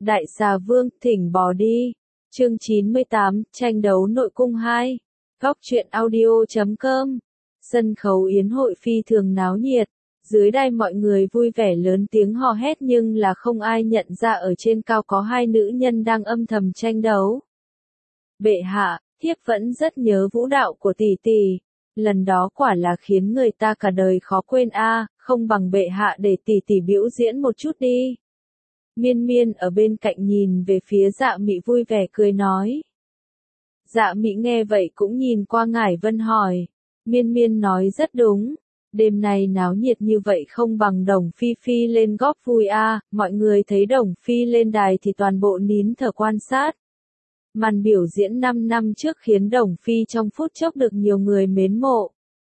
Đại xà vương, thỉnh bò đi. Chương 98, tranh đấu nội cung 2. Góc truyện audio.com. Sân khấu yến hội phi thường náo nhiệt. Dưới đài mọi người vui vẻ lớn tiếng hò hét nhưng là không ai nhận ra ở trên cao có hai nữ nhân đang âm thầm tranh đấu. Bệ hạ, thiếp vẫn rất nhớ vũ đạo của tỷ tỷ. Lần đó quả là khiến người ta cả đời khó quên a, không bằng bệ hạ để tỷ tỷ biểu diễn một chút đi. Miên Miên ở bên cạnh nhìn về phía Dạ Mị vui vẻ cười nói. Dạ Mị nghe vậy cũng nhìn qua Ngải Vân hỏi. Miên Miên nói rất đúng. Đêm này náo nhiệt như vậy không bằng Đồng Phi Phi lên góp vui a. Mọi người thấy Đồng Phi lên đài thì toàn bộ nín thở quan sát. Màn biểu diễn 5 năm trước khiến Đồng Phi trong phút chốc được nhiều người mến mộ.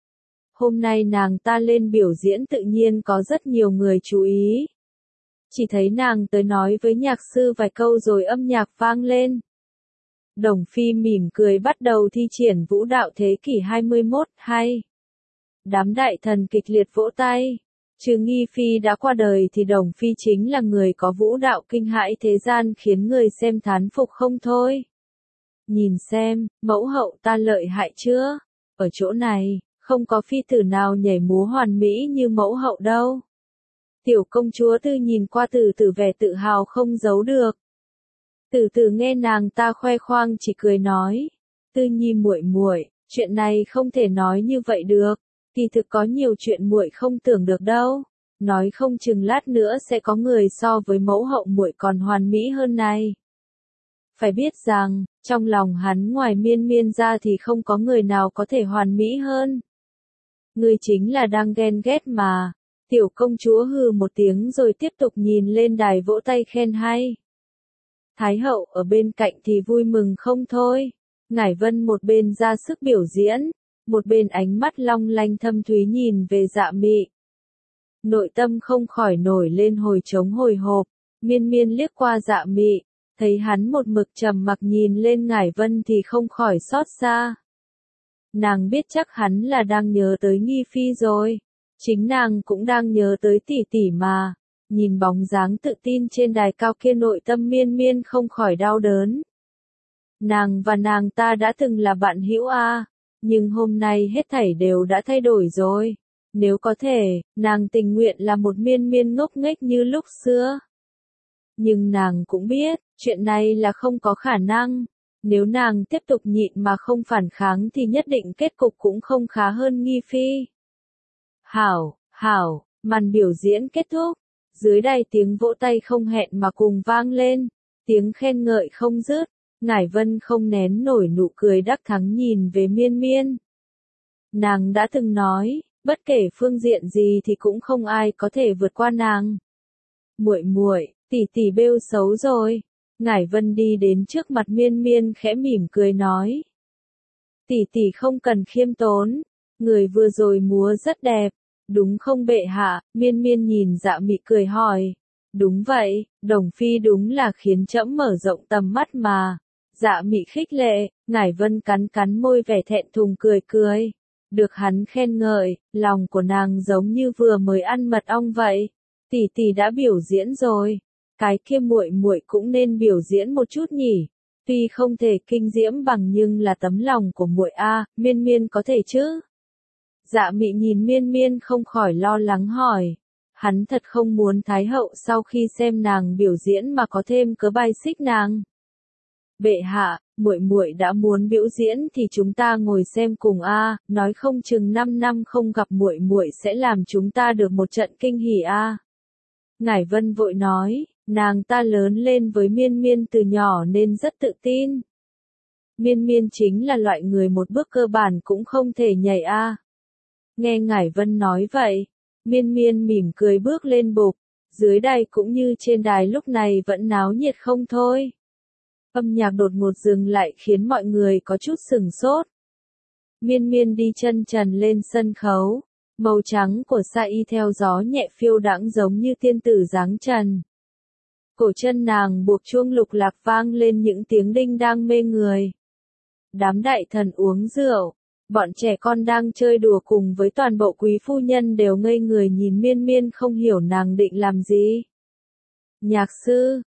Hôm nay nàng ta lên biểu diễn tự nhiên có rất nhiều người chú ý. Chỉ thấy nàng tới nói với nhạc sư vài câu rồi âm nhạc vang lên. Đồng Phi mỉm cười bắt đầu thi triển vũ đạo thế kỷ 21, hay. Đám đại thần kịch liệt vỗ tay. Trừ Nghi Phi đã qua đời thì Đồng Phi chính là người có vũ đạo kinh hãi thế gian khiến người xem thán phục không thôi. Nhìn xem, mẫu hậu ta lợi hại chưa? Ở chỗ này, không có phi tử nào nhảy múa hoàn mỹ như mẫu hậu đâu. Tiểu công chúa Tư nhìn qua Tử Tử vẻ tự hào không giấu được. Tử Tử nghe nàng ta khoe khoang chỉ cười nói, Tư Nhi muội muội, chuyện này không thể nói như vậy được, kỳ thực có nhiều chuyện muội không tưởng được đâu, nói không chừng lát nữa sẽ có người so với mẫu hậu muội còn hoàn mỹ hơn này. Phải biết rằng, trong lòng hắn ngoài Miên Miên ra thì không có người nào có thể hoàn mỹ hơn. Ngươi chính là đang ghen ghét mà. Tiểu công chúa hừ một tiếng rồi tiếp tục nhìn lên đài vỗ tay khen hay. Thái hậu ở bên cạnh thì vui mừng không thôi. Ngải Vân một bên ra sức biểu diễn, một bên ánh mắt long lanh thâm thúy nhìn về Dạ Mị. Nội tâm không khỏi nổi lên hồi trống hồi hộp, Miên Miên liếc qua Dạ Mị, thấy hắn một mực trầm mặc nhìn lên Ngải Vân thì không khỏi xót xa. Nàng biết chắc hắn là đang nhớ tới Nghi Phi rồi. Chính nàng cũng đang nhớ tới tỷ tỷ mà, nhìn bóng dáng tự tin trên đài cao kia nội tâm Miên Miên không khỏi đau đớn. Nàng và nàng ta đã từng là bạn hữu a, nhưng hôm nay hết thảy đều đã thay đổi rồi. Nếu có thể, nàng tình nguyện là một Miên Miên ngốc nghếch như lúc xưa. Nhưng nàng cũng biết, chuyện này là không có khả năng. Nếu nàng tiếp tục nhịn mà không phản kháng thì nhất định kết cục cũng không khá hơn Nghi Phi. Hảo, màn biểu diễn kết thúc. Dưới đài tiếng vỗ tay không hẹn mà cùng vang lên. Tiếng khen ngợi không dứt. Ngải Vân không nén nổi nụ cười đắc thắng nhìn về Miên Miên. Nàng đã từng nói, bất kể phương diện gì thì cũng không ai có thể vượt qua nàng. Muội muội, tỷ tỷ bêu xấu rồi. Ngải Vân đi đến trước mặt Miên Miên khẽ mỉm cười nói. Tỷ tỷ không cần khiêm tốn. Người vừa rồi múa rất đẹp. Đúng không bệ hạ? Miên Miên nhìn Dạ Mị cười hỏi. Đúng vậy, Đồng Phi đúng là khiến trẫm mở rộng tầm mắt mà. Dạ Mị khích lệ, Ngải Vân cắn môi vẻ thẹn thùng cười cười. Được hắn khen ngợi, lòng của nàng giống như vừa mới ăn mật ong vậy. Tỷ tỷ đã biểu diễn rồi, cái kia muội muội cũng nên biểu diễn một chút nhỉ. Tuy không thể kinh diễm bằng nhưng là tấm lòng của muội a, Miên Miên có thể chứ? Dạ Mị nhìn Miên Miên không khỏi lo lắng hỏi. Hắn thật không muốn Thái hậu sau khi xem nàng biểu diễn mà có thêm cớ bài xích nàng. Bệ hạ, muội muội đã muốn biểu diễn thì chúng ta ngồi xem cùng a, nói không chừng 5 năm không gặp muội muội sẽ làm chúng ta được một trận kinh hỉ a. Ngải Vân vội nói, nàng ta lớn lên với Miên Miên từ nhỏ nên rất tự tin. Miên Miên chính là loại người một bước cơ bản cũng không thể nhảy a. Nghe Ngải Vân nói vậy, Miên Miên mỉm cười bước lên bục, dưới đài cũng như trên đài lúc này vẫn náo nhiệt không thôi. Âm nhạc đột ngột dừng lại khiến mọi người có chút sửng sốt. Miên Miên đi chân trần lên sân khấu, màu trắng của sa y theo gió nhẹ phiêu đãng giống như tiên tử dáng trần. Cổ chân nàng buộc chuông lục lạc vang lên những tiếng đinh đang mê người. Đám đại thần uống rượu. Bọn trẻ con đang chơi đùa cùng với toàn bộ quý phu nhân đều ngây người nhìn Miên Miên không hiểu nàng định làm gì. Nhạc sư,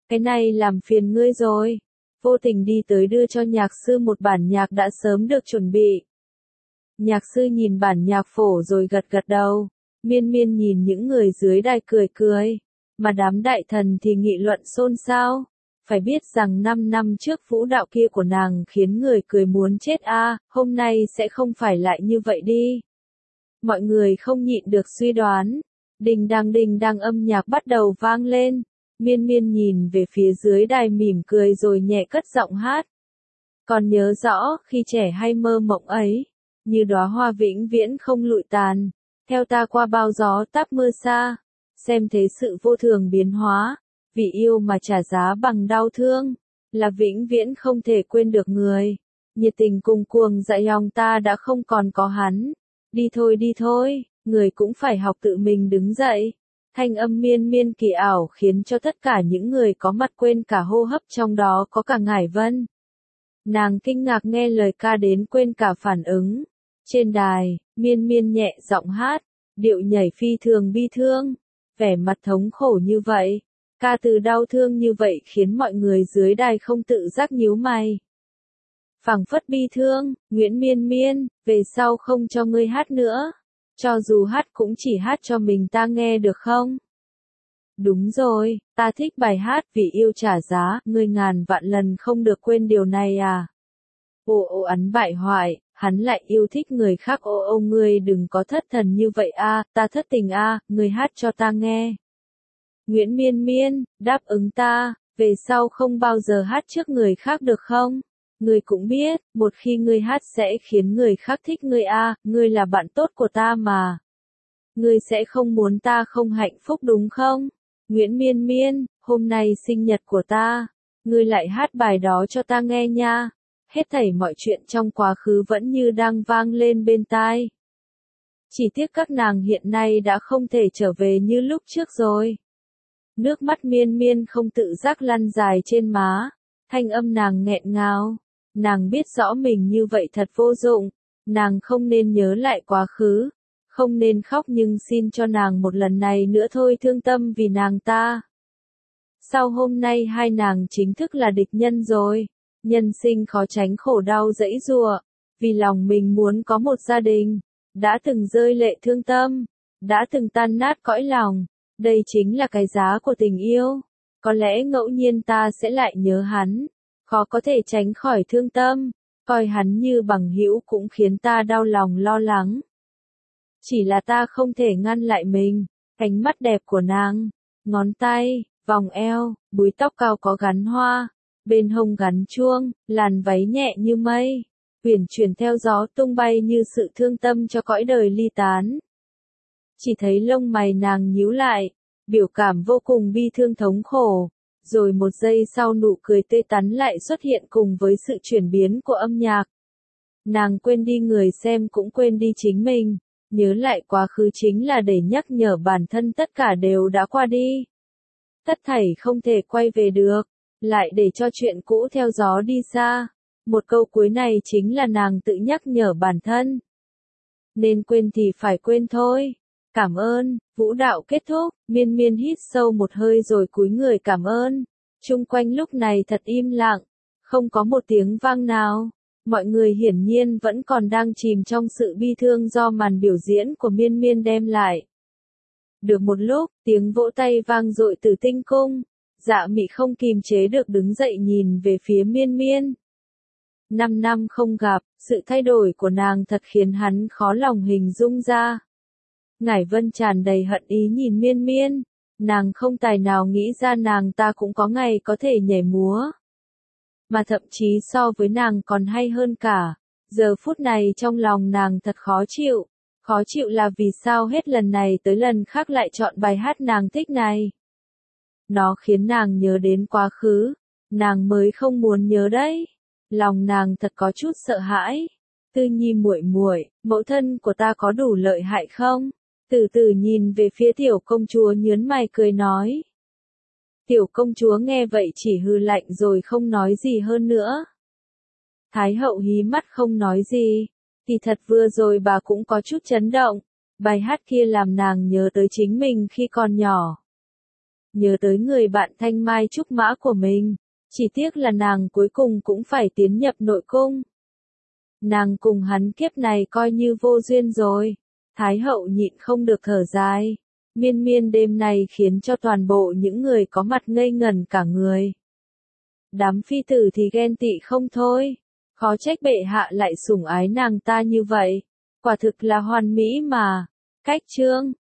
cái này làm phiền ngươi rồi. Vô tình đi tới đưa cho nhạc sư một bản nhạc đã sớm được chuẩn bị. Nhạc sư nhìn bản nhạc phổ rồi gật gật đầu. Miên Miên nhìn những người dưới đài cười cười. Mà đám đại thần thì nghị luận xôn xao. Phải biết rằng 5 năm trước vũ đạo kia của nàng khiến người cười muốn chết a, hôm nay sẽ không phải lại như vậy đi. Mọi người không nhịn được suy đoán. Đình đăng âm nhạc bắt đầu vang lên. Miên Miên nhìn về phía dưới đài mỉm cười rồi nhẹ cất giọng hát. Còn nhớ rõ khi trẻ hay mơ mộng ấy, như đóa hoa vĩnh viễn không lụi tàn, theo ta qua bao gió táp mưa xa, xem thế sự vô thường biến hóa, vì yêu mà trả giá bằng đau thương, là vĩnh viễn không thể quên được người. Nhiệt tình cùng cuồng dại lòng ta đã không còn có hắn. Đi thôi, người cũng phải học tự mình đứng dậy. Thanh âm Miên Miên kỳ ảo khiến cho tất cả những người có mặt quên cả hô hấp, trong đó có cả Ngải Vân. Nàng kinh ngạc nghe lời ca đến quên cả phản ứng. Trên đài, Miên Miên nhẹ giọng hát, điệu nhảy phi thường bi thương, vẻ mặt thống khổ như vậy, ca từ đau thương như vậy khiến mọi người dưới đài không tự giác nhíu mày. Phảng phất bi thương, Nguyễn Miên Miên, về sau không cho ngươi hát nữa. Cho dù hát cũng chỉ hát cho mình ta nghe được không? Đúng rồi, ta thích bài hát vì yêu trả giá, ngươi ngàn vạn lần không được quên điều này à. Ô ắn bại hoại, hắn lại yêu thích người khác, ô ngươi đừng có thất thần như vậy a, ta thất tình a, ngươi hát cho ta nghe. Nguyễn Miên Miên, đáp ứng ta, về sau không bao giờ hát trước người khác được không? Ngươi cũng biết, một khi ngươi hát sẽ khiến người khác thích ngươi a, ngươi là bạn tốt của ta mà. Ngươi sẽ không muốn ta không hạnh phúc đúng không? Nguyễn Miên Miên, hôm nay sinh nhật của ta, ngươi lại hát bài đó cho ta nghe nha. Hết thảy mọi chuyện trong quá khứ vẫn như đang vang lên bên tai. Chỉ tiếc các nàng hiện nay đã không thể trở về như lúc trước rồi. Nước mắt Miên Miên không tự giác lăn dài trên má, thanh âm nàng nghẹn ngào. Nàng biết rõ mình như vậy thật vô dụng, nàng không nên nhớ lại quá khứ, không nên khóc, nhưng xin cho nàng một lần này nữa thôi, thương tâm vì nàng ta. Sau hôm nay hai nàng chính thức là địch nhân rồi, nhân sinh khó tránh khổ đau dẫy giụa, vì lòng mình muốn có một gia đình, đã từng rơi lệ thương tâm, đã từng tan nát cõi lòng, đây chính là cái giá của tình yêu. Có lẽ ngẫu nhiên ta sẽ lại nhớ hắn. Khó có thể tránh khỏi thương tâm, coi hắn như bằng hữu cũng khiến ta đau lòng lo lắng. Chỉ là ta không thể ngăn lại mình, cánh mắt đẹp của nàng, ngón tay, vòng eo, búi tóc cao có gắn hoa, bên hông gắn chuông, làn váy nhẹ như mây, uyển chuyển theo gió tung bay như sự thương tâm cho cõi đời ly tán. Chỉ thấy lông mày nàng nhíu lại, biểu cảm vô cùng bi thương thống khổ. Rồi một giây sau nụ cười tươi tắn lại xuất hiện cùng với sự chuyển biến của âm nhạc. Nàng quên đi người xem cũng quên đi chính mình, nhớ lại quá khứ chính là để nhắc nhở bản thân tất cả đều đã qua đi. Tất thảy không thể quay về được, lại để cho chuyện cũ theo gió đi xa. Một câu cuối này chính là nàng tự nhắc nhở bản thân. Nên quên thì phải quên thôi. Cảm ơn, vũ đạo kết thúc, Miên Miên hít sâu một hơi rồi cúi người cảm ơn. Chung quanh lúc này thật im lặng, không có một tiếng vang nào. Mọi người hiển nhiên vẫn còn đang chìm trong sự bi thương do màn biểu diễn của Miên Miên đem lại. Được một lúc, tiếng vỗ tay vang dội từ tinh cung. Dạ Mị không kìm chế được đứng dậy nhìn về phía Miên Miên. 5 năm không gặp, sự thay đổi của nàng thật khiến hắn khó lòng hình dung ra. Ngải Vân tràn đầy hận ý nhìn Miên Miên, nàng không tài nào nghĩ ra nàng ta cũng có ngày có thể nhảy múa. Mà thậm chí so với nàng còn hay hơn cả, giờ phút này trong lòng nàng thật khó chịu là vì sao hết lần này tới lần khác lại chọn bài hát nàng thích này. Nó khiến nàng nhớ đến quá khứ, nàng mới không muốn nhớ đấy. Lòng nàng thật có chút sợ hãi. Tư Nhi muội muội, mẫu thân của ta có đủ lợi hại không? Từ từ nhìn về phía tiểu công chúa nhớn mày cười nói. Tiểu công chúa nghe vậy chỉ hừ lạnh rồi không nói gì hơn nữa. Thái hậu hí mắt không nói gì. Thì thật vừa rồi bà cũng có chút chấn động. Bài hát kia làm nàng nhớ tới chính mình khi còn nhỏ. nhớ tới người bạn thanh mai trúc mã của mình. Chỉ tiếc là nàng cuối cùng cũng phải tiến nhập nội cung. Nàng cùng hắn kiếp này coi như vô duyên rồi. Thái hậu nhịn không được thở dài. Miên miên đêm này khiến cho toàn bộ những người có mặt ngây ngẩn cả người. Đám phi tử thì ghen tị không thôi. Khó trách bệ hạ lại sủng ái nàng ta như vậy. Quả thực là hoàn mỹ mà. Cách chương